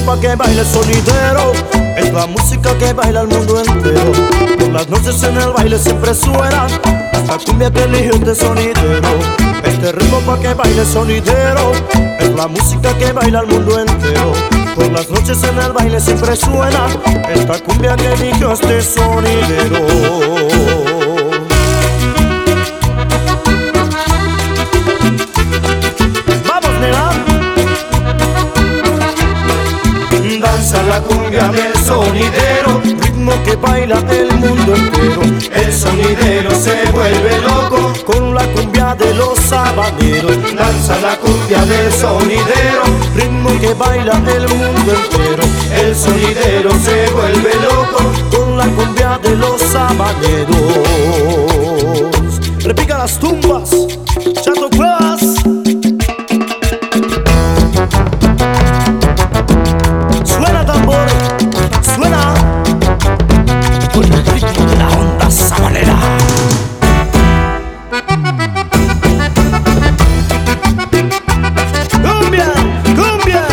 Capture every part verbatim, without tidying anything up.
pa' que baile el sonidero. Es la música que baila el mundo entero. Por las noches en el baile siempre suena esta cumbia que eligió este sonidero. Este ritmo pa' que baile el sonidero. Es la música que baila el mundo entero. Por las noches en el baile siempre suena esta cumbia que eligió este sonidero. Danza la cumbia del sonidero, Ritmo que baila el mundo entero. el sonidero se vuelve loco Con la cumbia de los habaneros. Danza la cumbia del sonidero, Ritmo que baila el mundo entero. el sonidero se vuelve loco Con la cumbia de los habaneros. Repica las tumbas, Chato Cuevas. Suena tambor, suena con el ritmo de la onda sabanera. Cumbia, cumbia.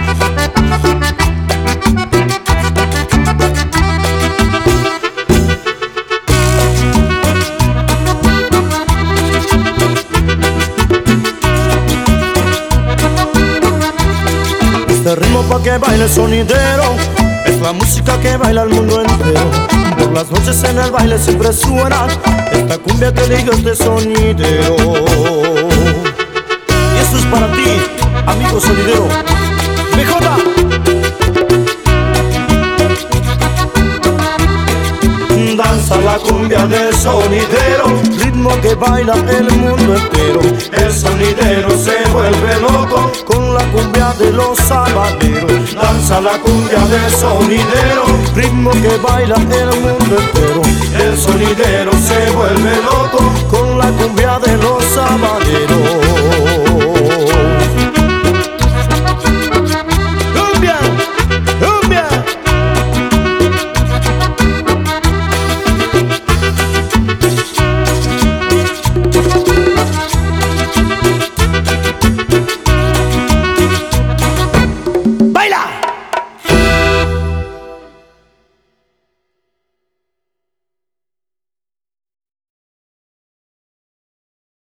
Este ritmo pa' que baile el sonidero. Es la música que baila el mundo entero. Por las noches en el baile siempre suena esta cumbia que eligió este sonidero. Y esto es para ti, amigo sonidero. B J. Danza la cumbia del sonidero, Ritmo que baila el mundo entero. el sonidero se vuelve loco Con la cumbia de los habaneros. Danza la cumbia del sonidero, Ritmo que baila el mundo entero. el sonidero se vuelve loco Con la cumbia de los habaneros.